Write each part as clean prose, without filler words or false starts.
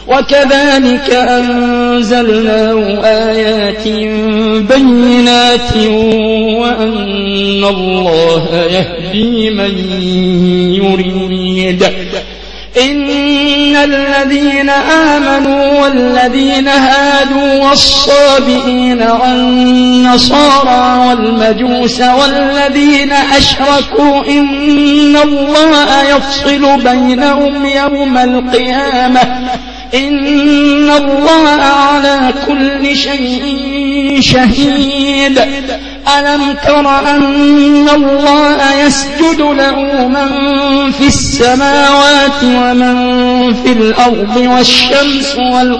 وكذلك أنزلناه آيات بينات وأن الله يهدي من يريد. إن الذين آمنوا والذين هادوا والصابئين والنصارى والمجوس والذين أشركوا إن الله يفصل بينهم يوم القيامة إن الله على كل شيء شهيد. ألم تر أن الله يسجد له من في السماوات ومن في الأرض والشمس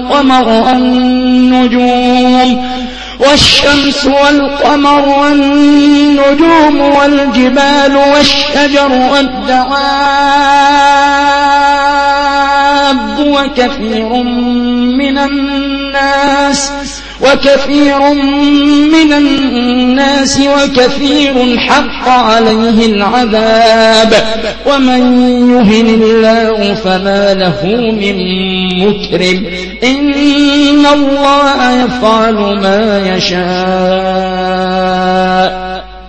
والقمر والنجوم والجبال والشجر والدواب وكثير حق عليه العذاب ومن يهن الله فما له من مكرم إن الله يفعل ما يشاء.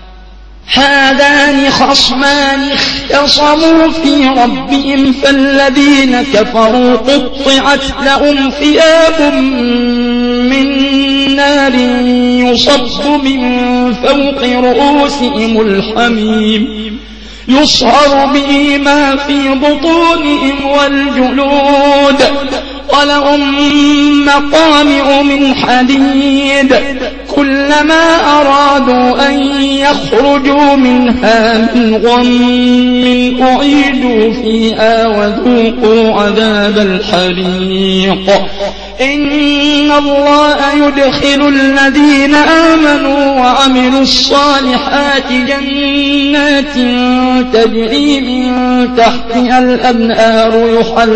هذان خصمان اختصموا في ربهم فالذين كفروا قطعت لهم ثياب من نار يصب من فوق رؤوسهم الحميم يصهر به ما في بطونهم والجلود ولهم مقامع من حديد كلما أرادوا أن يخرجوا منها من غم أعيدوا فيها وذوقوا عذاب الحريق. إن الله يدخل الذين آمنوا وعملوا الصالحات جنات تجري من تحتها الأنهار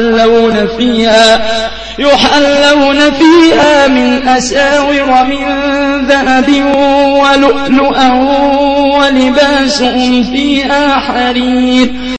يحلون فيها من أساور من ذهب ولؤلؤا ولباسهم فيها حرير.